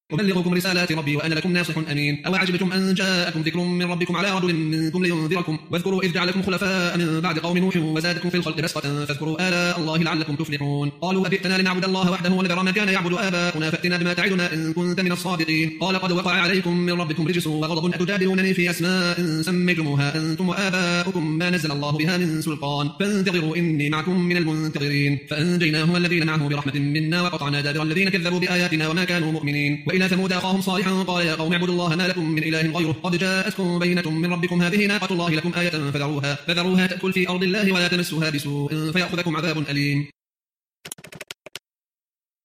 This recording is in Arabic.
أبلغكم رسالات ربي وأنا لكم ناصح أمين. أو عجبتم أن جاءكم ذكر من ربكم على رجل منكم لينذركم واذكروا إذ جعلكم خلفاء من بعد قوم نوح وزادكم في الخلق بسطة فاذكروا آلاء الله لعلكم تفلحون. قالوا أجئتنا لنعبد الله وحده ونذر ما كان يعبد آباؤنا فأتنا بما تعدنا إن كنت من الصادقين. قال قد وقع عليكم من ربكم رجس وغضب أتجادلونني في أسماء سميتموها أنتم وآباؤكم ما نزل الله بها من سلطان فانتظروا إني معكم من المنتظرين. فأنجيناه والذين معه برحمة منا وقطعنا دابر الذين كذبوا بآياتنا وما كانوا مؤمنين. وإلى ثمود أخاهم صالحا قال يا قوم اعبدوا الله ما لكم من إله غيره قد جاءتكم بينة من ربكم هذه ناقة الله لكم آية فذروها تأكل في أرض الله ولا تمسوها بسوء فيأخذكم عذاب أليم.